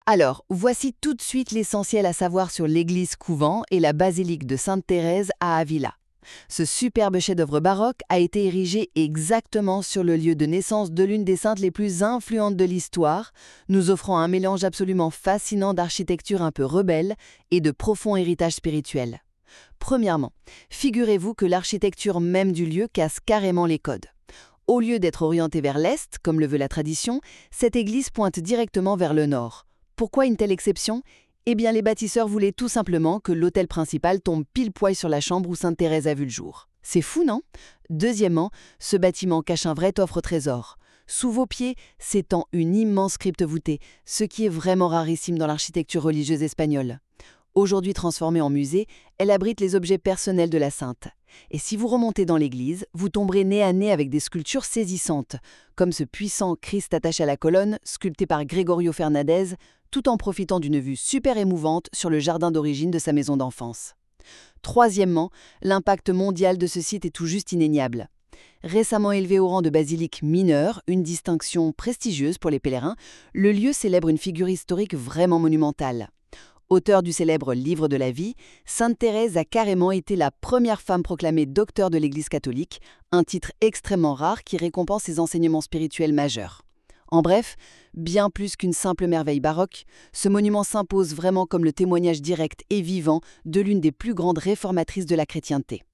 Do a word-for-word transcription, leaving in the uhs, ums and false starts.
Alors, voici tout de suite l'essentiel à savoir sur l'église couvent et la basilique de Sainte-Thérèse à Avila. Ce superbe chef-d'œuvre baroque a été érigé exactement sur le lieu de naissance de l'une des saintes les plus influentes de l'histoire, nous offrant un mélange absolument fascinant d'architecture un peu rebelle et de profond héritage spirituel. Premièrement, figurez-vous que l'architecture même du lieu casse carrément les codes. Au lieu d'être orientée vers l'est, comme le veut la tradition, cette église pointe directement vers le nord. Pourquoi une telle exception ? Eh bien, les bâtisseurs voulaient tout simplement que l'autel principal tombe pile poil sur la chambre où Sainte-Thérèse a vu le jour. C'est fou, non ? Deuxièmement, ce bâtiment cache un vrai coffre au trésor. Sous vos pieds s'étend une immense crypte voûtée, ce qui est vraiment rarissime dans l'architecture religieuse espagnole. Aujourd'hui transformée en musée, elle abrite les objets personnels de la sainte. Et si vous remontez dans l'église, vous tomberez nez à nez avec des sculptures saisissantes, comme ce puissant Christ attaché à la colonne, sculpté par Gregorio Fernandez, tout en profitant d'une vue super émouvante sur le jardin d'origine de sa maison d'enfance. Troisièmement, l'impact mondial de ce site est tout juste indéniable. Récemment élevé au rang de basilique mineure, une distinction prestigieuse pour les pèlerins, le lieu célèbre une figure historique vraiment monumentale. Auteur du célèbre Livre de la vie, Sainte-Thérèse a carrément été la première femme proclamée docteur de l'Église catholique, un titre extrêmement rare qui récompense ses enseignements spirituels majeurs. En bref, bien plus qu'une simple merveille baroque, ce monument s'impose vraiment comme le témoignage direct et vivant de l'une des plus grandes réformatrices de la chrétienté.